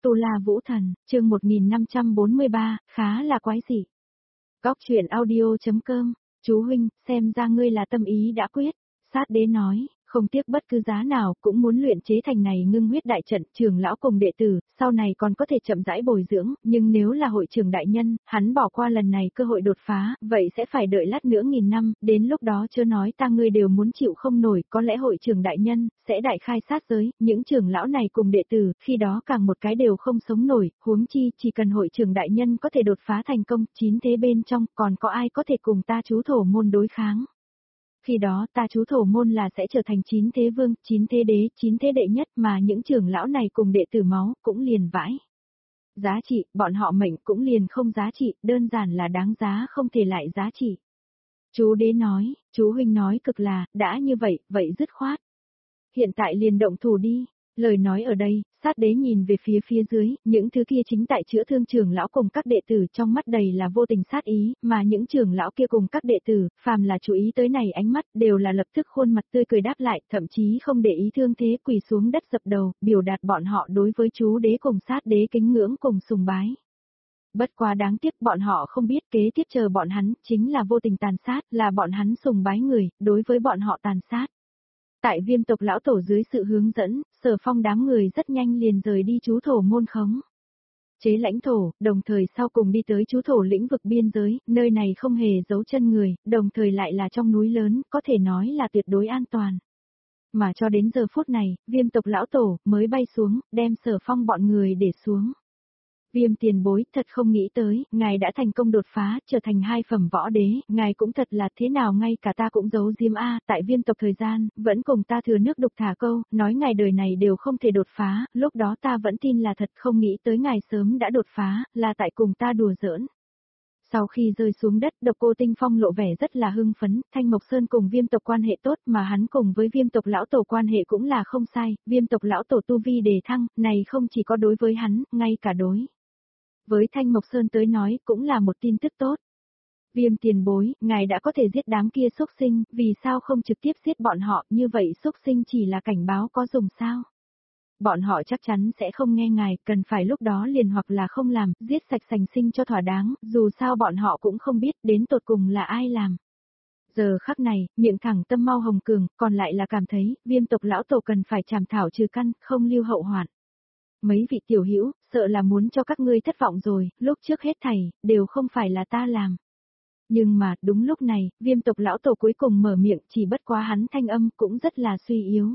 Tu La Vũ Thần, chương 1543, khá là quái dị. Góc truyện audio.com, chú huynh, xem ra ngươi là tâm ý đã quyết. Sát đế nói, không tiếc bất cứ giá nào cũng muốn luyện chế thành này ngưng huyết đại trận, trưởng lão cùng đệ tử, sau này còn có thể chậm rãi bồi dưỡng, nhưng nếu là hội trưởng đại nhân, hắn bỏ qua lần này cơ hội đột phá, vậy sẽ phải đợi lát nữa 1000 năm, đến lúc đó chưa nói ta ngươi đều muốn chịu không nổi, có lẽ hội trưởng đại nhân sẽ đại khai sát giới, những trưởng lão này cùng đệ tử, khi đó càng một cái đều không sống nổi, huống chi chỉ cần hội trưởng đại nhân có thể đột phá thành công, 9 thế bên trong, còn có ai có thể cùng ta chú thổ môn đối kháng. Khi đó ta chú thổ môn là sẽ trở thành 9 thế vương, 9 thế đế, 9 thế đệ nhất mà những trưởng lão này cùng đệ tử máu cũng liền vãi. Giá trị, bọn họ mệnh cũng liền không giá trị, đơn giản là đáng giá không thể lại giá trị. Chú đế nói, chú huynh nói cực là, đã như vậy, vậy dứt khoát. Hiện tại liền động thủ đi. Lời nói ở đây, sát đế nhìn về phía dưới, những thứ kia chính tại chữa thương trưởng lão cùng các đệ tử trong mắt đầy là vô tình sát ý, mà những trưởng lão kia cùng các đệ tử, phàm là chú ý tới này ánh mắt, đều là lập tức khuôn mặt tươi cười đáp lại, thậm chí không để ý thương thế quỳ xuống đất dập đầu, biểu đạt bọn họ đối với chú đế cùng sát đế kính ngưỡng cùng sùng bái. Bất quá đáng tiếc bọn họ không biết kế tiếp chờ bọn hắn, chính là vô tình tàn sát, là bọn hắn sùng bái người, đối với bọn họ tàn sát. Tại Viêm tộc lão tổ dưới sự hướng dẫn, Sở Phong đám người rất nhanh liền rời đi chú thổ môn khống. Chế lãnh thổ, đồng thời sau cùng đi tới chú thổ lĩnh vực biên giới, nơi này không hề giấu chân người, đồng thời lại là trong núi lớn, có thể nói là tuyệt đối an toàn. Mà cho đến giờ phút này, Viêm tộc lão tổ mới bay xuống, đem Sở Phong bọn người để xuống. Viêm tiền bối, thật không nghĩ tới, ngài đã thành công đột phá, trở thành 2 phẩm võ đế, ngài cũng thật là thế nào ngay cả ta cũng giấu diếm tại Viêm tộc thời gian, vẫn cùng ta thừa nước đục thả câu, nói ngài đời này đều không thể đột phá, lúc đó ta vẫn tin là thật, không nghĩ tới ngài sớm đã đột phá, là tại cùng ta đùa giỡn. Sau khi rơi xuống đất, Độc Cô Tinh Phong lộ vẻ rất là hưng phấn, Thanh Mộc Sơn cùng Viêm tộc quan hệ tốt mà hắn cùng với Viêm tộc lão tổ quan hệ cũng là không sai, Viêm tộc lão tổ tu vi đề thăng, này không chỉ có đối với hắn, ngay cả đối với Thanh Mộc Sơn tới nói cũng là một tin tức tốt. Viêm tiền bối, ngài đã có thể giết đám kia xúc sinh, vì sao không trực tiếp giết bọn họ, như vậy xúc sinh chỉ là cảnh báo có dùng sao? Bọn họ chắc chắn sẽ không nghe ngài, cần phải lúc đó liền hoặc là không làm, giết sạch sành sinh cho thỏa đáng, dù sao bọn họ cũng không biết đến tột cùng là ai làm. Giờ khắc này, miệng thẳng tâm mau hồng cường, còn lại là cảm thấy, Viêm tộc lão tổ cần phải trảm thảo trừ căn, không lưu hậu hoạn. Mấy vị tiểu hữu, sợ là muốn cho các ngươi thất vọng rồi, lúc trước hết thảy, đều không phải là ta làm. Nhưng mà, đúng lúc này, Viêm tộc lão tổ cuối cùng mở miệng, chỉ bất quá hắn thanh âm cũng rất là suy yếu.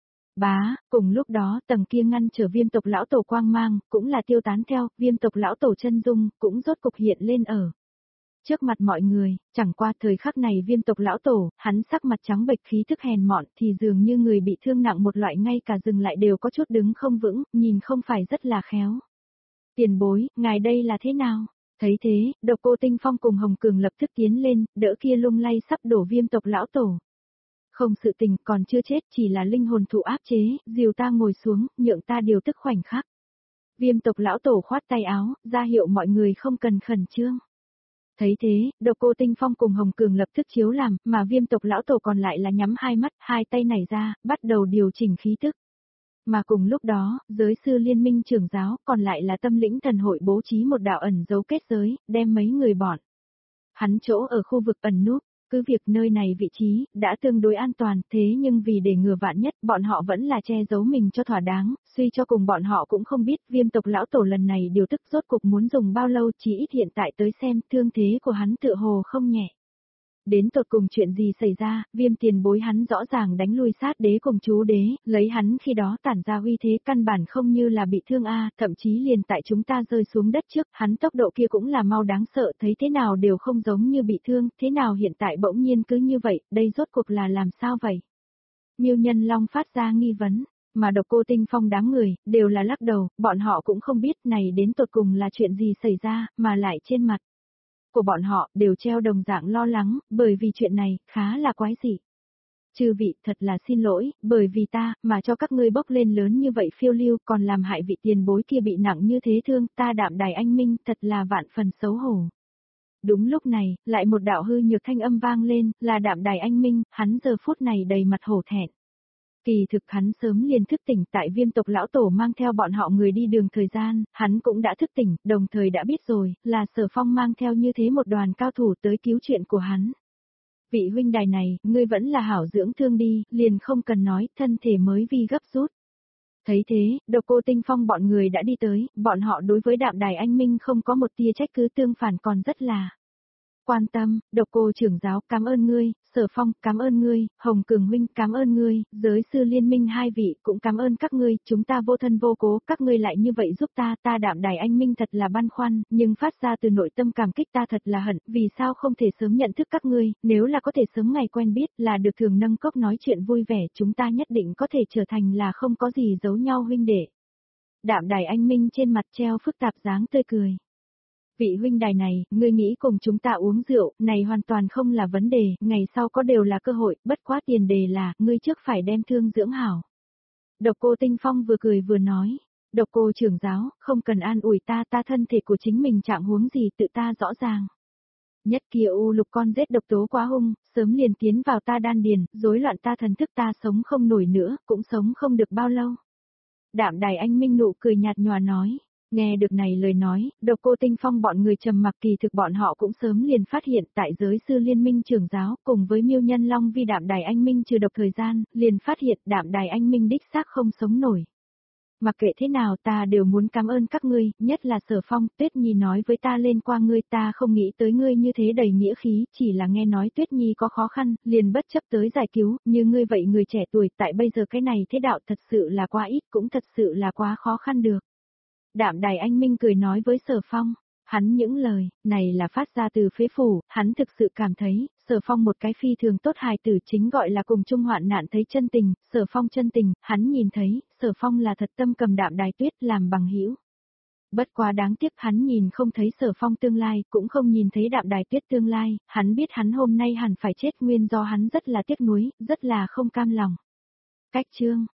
Cùng lúc đó, tầng kia ngăn trở Viêm tộc lão tổ quang mang, cũng là tiêu tán theo, Viêm tộc lão tổ chân dung, cũng rốt cục hiện lên ở trước mặt mọi người. Chẳng qua thời khắc này Viêm tộc lão tổ, hắn sắc mặt trắng bệch, khí thức hèn mọn, thì dường như người bị thương nặng một loại, ngay cả dừng lại đều có chút đứng không vững, nhìn không phải rất là khéo. Tiền bối, ngài đây là thế nào? Thấy thế, Độc Cô Tinh Phong cùng Hồng Cường lập tức tiến lên, đỡ kia lung lay sắp đổ Viêm tộc lão tổ. Không, sự tình còn chưa chết, chỉ là linh hồn thụ áp chế, dìu ta ngồi xuống, nhượng ta điều tức khoảnh khắc. Viêm tộc lão tổ khoát tay áo, ra hiệu mọi người không cần khẩn trương. Thấy thế, Độc Cô Tinh Phong cùng Hồng Cường lập tức chiếu làm, mà Viêm tộc lão tổ còn lại là nhắm hai mắt, hai tay nảy ra, bắt đầu điều chỉnh khí tức. Mà cùng lúc đó, giới sư liên minh trưởng giáo, còn lại là tâm lĩnh thần hội bố trí một đạo ẩn dấu kết giới, đem mấy người bọn hắn chỗ ở khu vực ẩn núp. Cứ việc nơi này vị trí đã tương đối an toàn, thế nhưng vì để ngừa vạn nhất, bọn họ vẫn là che giấu mình cho thỏa đáng, suy cho cùng bọn họ cũng không biết Viêm tộc lão tổ lần này điều tức rốt cục muốn dùng bao lâu, chỉ ít hiện tại tới xem, thương thế của hắn tựa hồ không nhẹ. Đến tột cùng chuyện gì xảy ra, Viêm tiền bối hắn rõ ràng đánh lui sát đế cùng chú đế, lấy hắn khi đó tản ra uy thế căn bản không như là bị thương thậm chí liền tại chúng ta rơi xuống đất trước, hắn tốc độ kia cũng là mau đáng sợ, thấy thế nào đều không giống như bị thương, thế nào hiện tại bỗng nhiên cứ như vậy, đây rốt cuộc là làm sao vậy? Miêu Nhân Long phát ra nghi vấn, mà Độc Cô Tinh Phong đám người, đều là lắc đầu, bọn họ cũng không biết này đến tột cùng là chuyện gì xảy ra, mà lại trên mặt của bọn họ đều treo đồng dạng lo lắng, bởi vì chuyện này khá là quái dị. Chư vị, thật là xin lỗi, bởi vì ta mà cho các ngươi bốc lên lớn như vậy phiêu lưu, còn làm hại vị tiền bối kia bị nặng như thế thương, ta Đạm Đài anh minh, thật là vạn phần xấu hổ. Đúng lúc này, lại một đạo hư nhược thanh âm vang lên, là Đạm Đài anh minh, hắn giờ phút này đầy mặt hổ thẹn. Kỳ thực hắn sớm liền thức tỉnh tại Viêm tộc lão tổ mang theo bọn họ người đi đường thời gian, hắn cũng đã thức tỉnh, đồng thời đã biết rồi, là Sở Phong mang theo như thế một đoàn cao thủ tới cứu chuyện của hắn. Vị huynh đài này, ngươi vẫn là hảo dưỡng thương đi, liền không cần nói, thân thể mới vi gấp rút. Thấy thế, Độc Cô Tinh Phong bọn người đã đi tới, bọn họ đối với Đạm Đài Anh Minh không có một tia trách cứ, tương phản còn rất là quan tâm. Độc Cô trưởng giáo cảm ơn ngươi, Sở Phong cảm ơn ngươi, Hồng Cường huynh cảm ơn ngươi, giới sư liên minh hai vị cũng cảm ơn các ngươi, chúng ta vô thân vô cố, các ngươi lại như vậy giúp ta, Đạm Đài Anh Minh thật là băn khoăn, nhưng phát ra từ nội tâm cảm kích ta thật là hận, vì sao không thể sớm nhận thức các ngươi, nếu là có thể sớm ngày quen biết, là được thường nâng cốc nói chuyện vui vẻ, chúng ta nhất định có thể trở thành là không có gì giấu nhau huynh đệ. Đạm Đài Anh Minh trên mặt treo phức tạp dáng tươi cười. Vị huynh đài này, ngươi nghĩ cùng chúng ta uống rượu, này hoàn toàn không là vấn đề, ngày sau có đều là cơ hội, bất quá tiền đề là, ngươi trước phải đem thương dưỡng hảo. Độc Cô Tinh Phong vừa cười vừa nói, Độc Cô trưởng giáo, không cần an ủi ta, thân thể của chính mình trạng huống gì tự ta rõ ràng. Nhất kia u lục con rết độc tố quá hung, sớm liền tiến vào ta đan điền, rối loạn ta thần thức, ta sống không nổi nữa, cũng sống không được bao lâu. Đạm Đài Anh Minh nụ cười nhạt nhòa nói. Nghe được này lời nói, Độc Cô Tinh Phong bọn người trầm mặc, kỳ thực bọn họ cũng sớm liền phát hiện tại giới sư liên minh trưởng giáo cùng với Miêu Nhân Long vi Đạm Đài Anh Minh trừ độc thời gian, liền phát hiện Đạm Đài Anh Minh đích xác không sống nổi. Mặc kệ thế nào ta đều muốn cảm ơn các ngươi, nhất là Sở Phong, Tuyết Nhi nói với ta lên qua ngươi, ta không nghĩ tới ngươi như thế đầy nghĩa khí, chỉ là nghe nói Tuyết Nhi có khó khăn, liền bất chấp tới giải cứu, như ngươi vậy người trẻ tuổi tại bây giờ cái này thế đạo thật sự là quá ít, cũng thật sự là quá khó khăn được. Đạm Đài Anh Minh cười nói với Sở Phong, hắn những lời này là phát ra từ phế phủ, hắn thực sự cảm thấy, Sở Phong một cái phi thường tốt hài tử, chính gọi là cùng chung hoạn nạn thấy chân tình, Sở Phong chân tình, hắn nhìn thấy, Sở Phong là thật tâm cầm Đạm Đài Tuyết làm bằng hữu. Bất quá đáng tiếc hắn nhìn không thấy Sở Phong tương lai, cũng không nhìn thấy Đạm Đài Tuyết tương lai, hắn biết hắn hôm nay hẳn phải chết, nguyên do hắn rất là tiếc nuối, rất là không cam lòng. Cách chương